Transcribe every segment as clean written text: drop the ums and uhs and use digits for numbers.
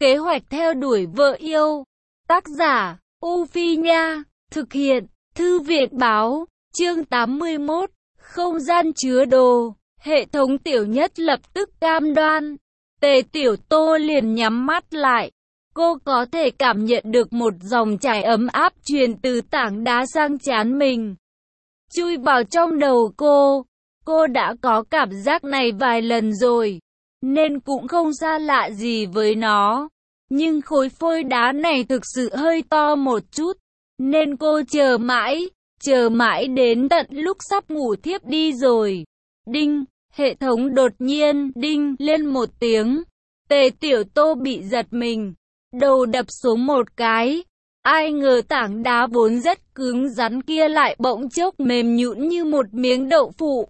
Kế hoạch theo đuổi vợ yêu. Tác giả, U Phi Nha. Thực hiện, Thư viện Báo. Chương 81. Không gian chứa đồ. Hệ thống Tiểu Nhất lập tức cam đoan. Tề Tiểu Tô liền nhắm mắt lại. Cô có thể cảm nhận được một dòng chảy ấm áp truyền từ tảng đá sang trán mình, chui vào trong đầu cô. Cô đã có cảm giác này vài lần rồi, nên cũng không xa lạ gì với nó. Nhưng khối phôi đá này thực sự hơi to một chút, nên cô chờ mãi đến tận lúc sắp ngủ thiếp đi rồi. Đinh, hệ thống đột nhiên đinh lên một tiếng. Tề Tiểu Tô bị giật mình, đầu đập xuống một cái. Ai ngờ tảng đá vốn rất cứng rắn kia lại bỗng chốc mềm nhũn như một miếng đậu phụ.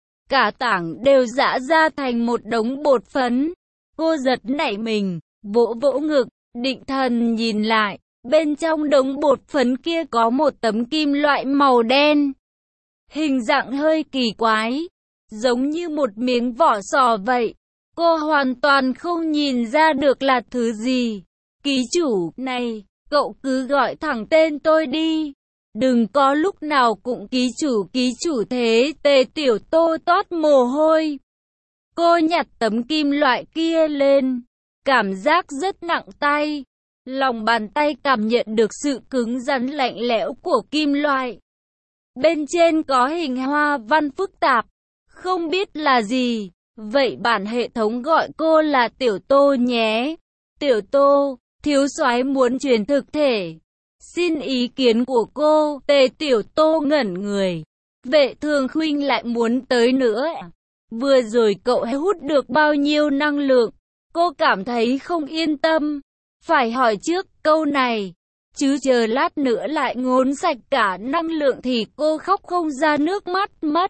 Cả tảng đều giã ra thành một đống bột phấn. Cô giật nảy mình, vỗ vỗ ngực, định thần nhìn lại. Bên trong đống bột phấn kia có một tấm kim loại màu đen. Hình dạng hơi kỳ quái, giống như một miếng vỏ sò vậy. Cô hoàn toàn không nhìn ra được là thứ gì. Ký chủ, này, cậu cứ gọi thẳng tên tôi đi. Đừng có lúc nào cũng ký chủ thế. Tề Tiểu Tô toát mồ hôi. Cô nhặt tấm kim loại kia lên. Cảm giác rất nặng tay. Lòng bàn tay cảm nhận được sự cứng rắn lạnh lẽo của kim loại. Bên trên có hình hoa văn phức tạp. Không biết là gì. Vậy bản hệ thống gọi cô là Tiểu Tô nhé. Tiểu Tô, thiếu soái muốn truyền thực thể. Xin ý kiến của cô. Tề Tiểu Tô ngẩn người. Vệ Thường Khuynh lại muốn tới nữa. Vừa rồi cậu hút được bao nhiêu năng lượng? Cô cảm thấy không yên tâm. Phải hỏi trước câu này, chứ chờ lát nữa lại ngốn sạch cả năng lượng thì cô khóc không ra nước mắt mất.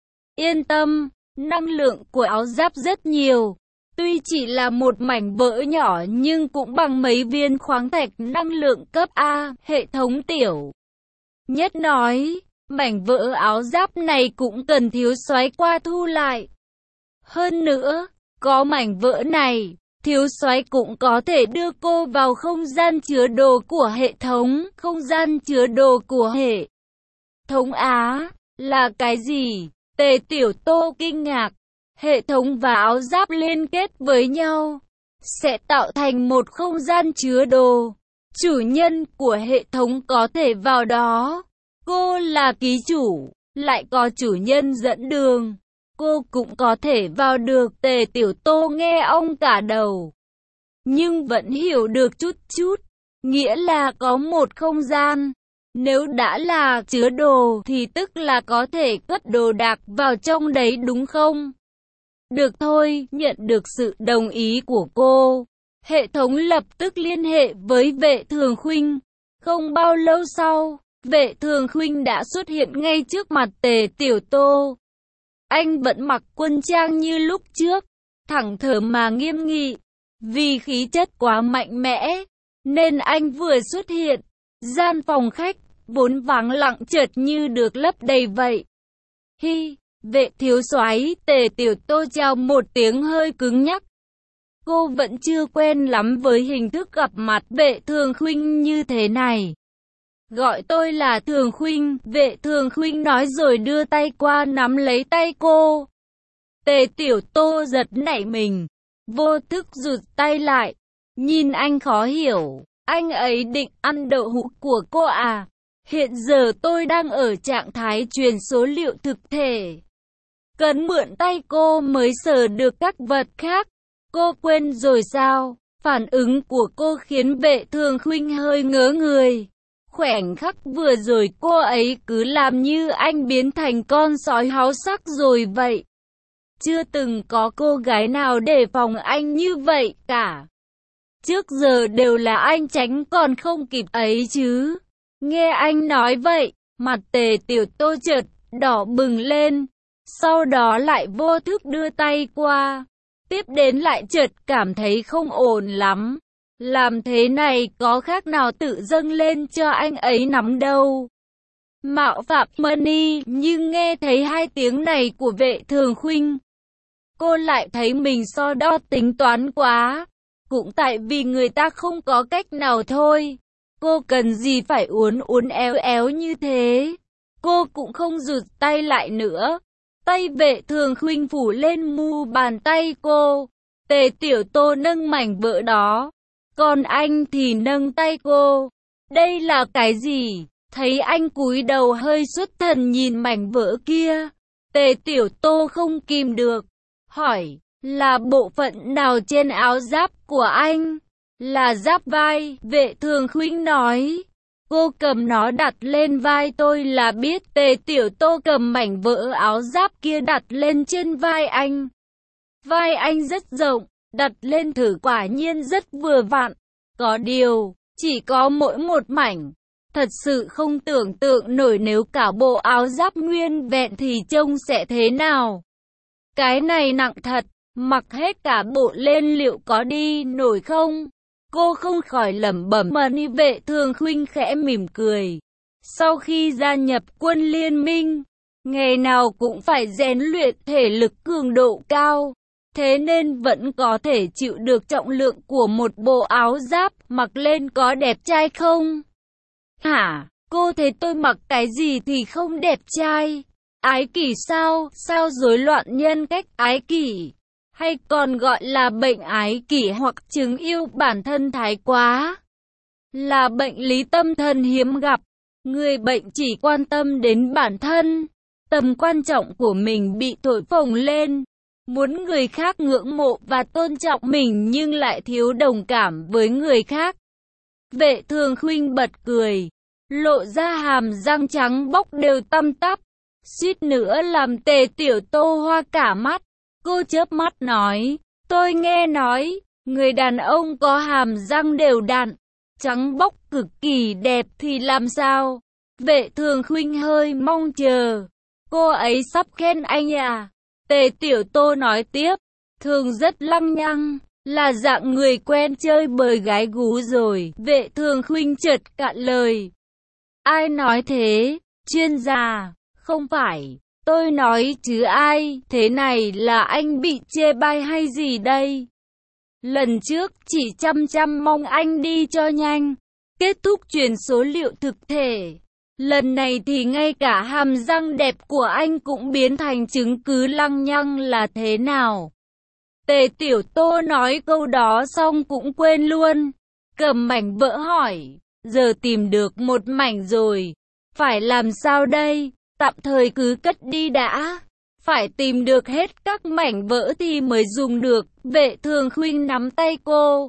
Yên tâm, năng lượng của áo giáp rất nhiều. Tuy chỉ là một mảnh vỡ nhỏ nhưng cũng bằng mấy viên khoáng thạch năng lượng cấp A. Hệ thống Tiểu Nhất nói, mảnh vỡ áo giáp này cũng cần thiếu soái qua thu lại. Hơn nữa, có mảnh vỡ này, thiếu soái cũng có thể đưa cô vào không gian chứa đồ của hệ thống. Không gian chứa đồ của hệ thống Á là cái gì? Tề Tiểu Tô kinh ngạc. Hệ thống và áo giáp liên kết với nhau sẽ tạo thành một không gian chứa đồ. Chủ nhân của hệ thống có thể vào đó. Cô là ký chủ, lại có chủ nhân dẫn đường. Cô cũng có thể vào được. Tề Tiểu Tô nghe ong cả đầu, nhưng vẫn hiểu được chút chút. Nghĩa là có một không gian. Nếu đã là chứa đồ thì tức là có thể cất đồ đạc vào trong đấy đúng không? Được thôi, nhận được sự đồng ý của cô. Hệ thống lập tức liên hệ với Vệ Thường Khuynh. Không bao lâu sau, Vệ Thường Khuynh đã xuất hiện ngay trước mặt Tề Tiểu Tô. Anh vẫn mặc quân trang như lúc trước, thẳng thớm mà nghiêm nghị. Vì khí chất quá mạnh mẽ, nên anh vừa xuất hiện, gian phòng khách vốn vắng lặng chợt như được lấp đầy vậy. Hi, Vệ thiếu soái. Tề Tiểu Tô chào một tiếng hơi cứng nhắc. Cô vẫn chưa quen lắm với hình thức gặp mặt Vệ Thường Khuynh như thế này. Gọi tôi là Thường Khuynh. Vệ Thường Khuynh nói rồi đưa tay qua nắm lấy tay cô. Tề Tiểu Tô giật nảy mình, vô thức rụt tay lại. Nhìn anh khó hiểu. Anh ấy định ăn đậu hũ của cô à? Hiện giờ tôi đang ở trạng thái truyền số liệu thực thể. Cần mượn tay cô mới sờ được các vật khác. Cô quên rồi sao? Phản ứng của cô khiến Vệ Thường Khuynh hơi ngớ người. Khoảnh khắc vừa rồi cô ấy cứ làm như anh biến thành con sói háo sắc rồi vậy. Chưa từng có cô gái nào đề phòng anh như vậy cả. Trước giờ đều là anh tránh còn không kịp ấy chứ. Nghe anh nói vậy, mặt Tề Tiểu Tô chợt đỏ bừng lên. Sau đó lại vô thức đưa tay qua. Tiếp đến lại chợt cảm thấy không ổn lắm. Làm thế này có khác nào tự dâng lên cho anh ấy nắm đâu. Mạo phạm Money. Nhưng nghe thấy hai tiếng này của Vệ Thường Khuynh, cô lại thấy mình so đo tính toán quá. cũng tại vì người ta không có cách nào thôi. Cô cần gì phải uốn uốn éo éo như thế. Cô cũng không rụt tay lại nữa. Tay Vệ Thường Khuynh phủ lên mu bàn tay cô. Tề Tiểu Tô nâng mảnh vỡ đó, còn anh thì nâng tay cô. Đây là cái gì? Thấy anh cúi đầu hơi xuất thần nhìn mảnh vỡ kia, Tề Tiểu Tô không kìm được, hỏi, là bộ phận nào trên áo giáp của anh? Là giáp vai, Vệ Thường Khuynh nói. Cô cầm nó đặt lên vai tôi là biết. Tề Tiểu Tô cầm mảnh vỡ áo giáp kia đặt lên trên vai anh. Vai anh rất rộng, đặt lên thử quả nhiên rất vừa vặn. Có điều, chỉ có mỗi một mảnh. Thật sự không tưởng tượng nổi nếu cả bộ áo giáp nguyên vẹn thì trông sẽ thế nào. Cái này nặng thật, mặc hết cả bộ lên liệu có đi nổi không? Cô không khỏi lẩm bẩm mà ni. Vệ Thường Khuynh khẽ mỉm cười. Sau khi gia nhập quân liên minh, ngày nào cũng phải rèn luyện thể lực cường độ cao. Thế nên vẫn có thể chịu được trọng lượng của một bộ áo giáp, mặc lên có đẹp trai không? Hả? Cô thấy tôi mặc cái gì thì không đẹp trai? Ái kỷ sao? Sao rối loạn nhân cách ái kỷ? Hay còn gọi là bệnh ái kỷ hoặc chứng yêu bản thân thái quá? Là bệnh lý tâm thần hiếm gặp. Người bệnh chỉ quan tâm đến bản thân. Tầm quan trọng của mình bị thổi phồng lên. Muốn người khác ngưỡng mộ và tôn trọng mình nhưng lại thiếu đồng cảm với người khác. Vệ Thường Khuynh bật cười, lộ ra hàm răng trắng bóc đều tăm tắp, suýt nữa làm Tề Tiểu Tô hoa cả mắt. Cô chớp mắt nói, tôi nghe nói, người đàn ông có hàm răng đều đặn, trắng bóc cực kỳ đẹp thì làm sao? Vệ Thường Khuynh hơi mong chờ, cô ấy sắp khen anh à? Tề Tiểu Tô nói tiếp, thường rất lăng nhăng, là dạng người quen chơi bời gái gú rồi. Vệ Thường Khuynh chợt cạn lời. Ai nói thế? Chuyên gia? Không phải, tôi nói chứ ai? Thế này là anh bị chê bai hay gì đây? Lần trước chỉ chăm mong anh đi cho nhanh, kết thúc truyền số liệu thực thể. Lần này thì ngay cả hàm răng đẹp của anh cũng biến thành chứng cứ lăng nhăng là thế nào? Tề Tiểu Tô nói câu đó xong cũng quên luôn. Cầm mảnh vỡ hỏi, giờ tìm được một mảnh rồi, phải làm sao đây? Tạm thời cứ cất đi đã. Phải tìm được hết các mảnh vỡ thì mới dùng được. Vệ Thường Khuynh nắm tay cô.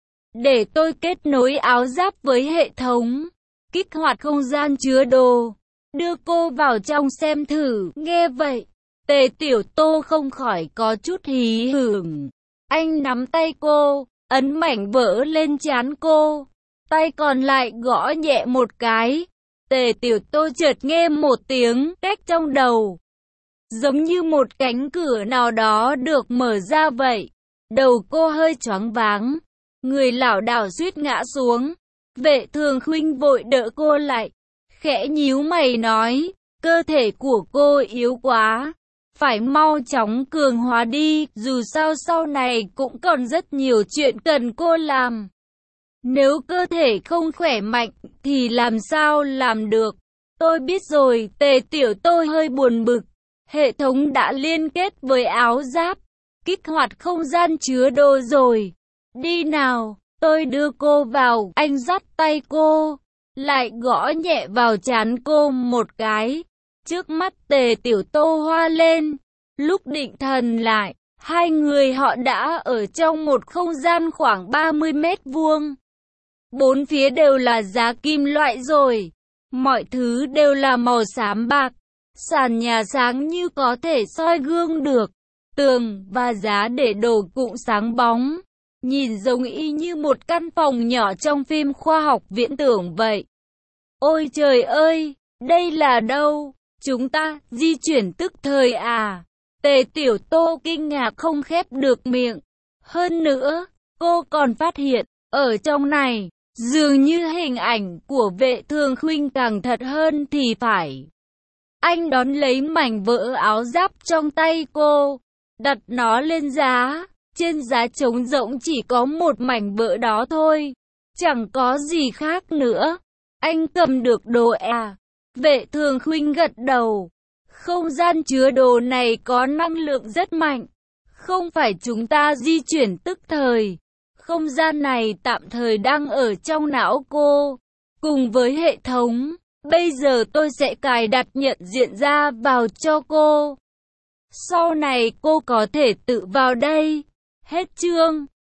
Để tôi kết nối áo giáp với hệ thống, kích hoạt không gian chứa đồ, đưa cô vào trong xem thử. Nghe vậy, Tề Tiểu Tô không khỏi có chút hí hửng. Anh nắm tay cô, ấn mảnh vỡ lên trán cô, tay còn lại gõ nhẹ một cái. Tề Tiểu Tô chợt nghe một tiếng két trong đầu, giống như một cánh cửa nào đó được mở ra vậy. Đầu cô hơi choáng váng, người lảo đảo suýt ngã xuống. Vệ Thường Khuynh vội đỡ cô lại, khẽ nhíu mày nói, cơ thể của cô yếu quá, phải mau chóng cường hóa đi, dù sao sau này cũng còn rất nhiều chuyện cần cô làm. Nếu cơ thể không khỏe mạnh thì làm sao làm được? Tôi biết rồi. Tề Tiểu Tô hơi buồn bực. Hệ thống đã liên kết với áo giáp, kích hoạt không gian chứa đồ rồi. Đi nào, tôi đưa cô vào. Anh dắt tay cô, lại gõ nhẹ vào trán cô một cái. Trước mắt Tề Tiểu Tô hoa lên. Lúc định thần lại, hai người họ đã ở trong một không gian khoảng 30 mét vuông. Bốn phía đều là giá kim loại rồi. Mọi thứ đều là màu xám bạc. Sàn nhà sáng như có thể soi gương được. Tường và giá để đồ cũng sáng bóng. Nhìn giống y như một căn phòng nhỏ trong phim khoa học viễn tưởng vậy. Ôi trời ơi, đây là đâu? Chúng ta di chuyển tức thời à? Tề Tiểu Tô kinh ngạc không khép được miệng. Hơn nữa, cô còn phát hiện, ở trong này, dường như hình ảnh của Vệ Thường Khuynh càng thật hơn thì phải. Anh đón lấy mảnh vỡ áo giáp trong tay cô, đặt nó lên giá, Trên giá trống rỗng chỉ có một mảnh vỡ đó thôi. Chẳng có gì khác nữa. Anh cầm được đồ à? Vệ Thường Khuynh gật đầu. Không gian chứa đồ này có năng lượng rất mạnh. Không phải chúng ta di chuyển tức thời. Không gian này tạm thời đang ở trong não cô. Cùng với hệ thống, bây giờ tôi sẽ cài đặt nhận diện ra vào cho cô. Sau này cô có thể tự vào đây. Hết chương.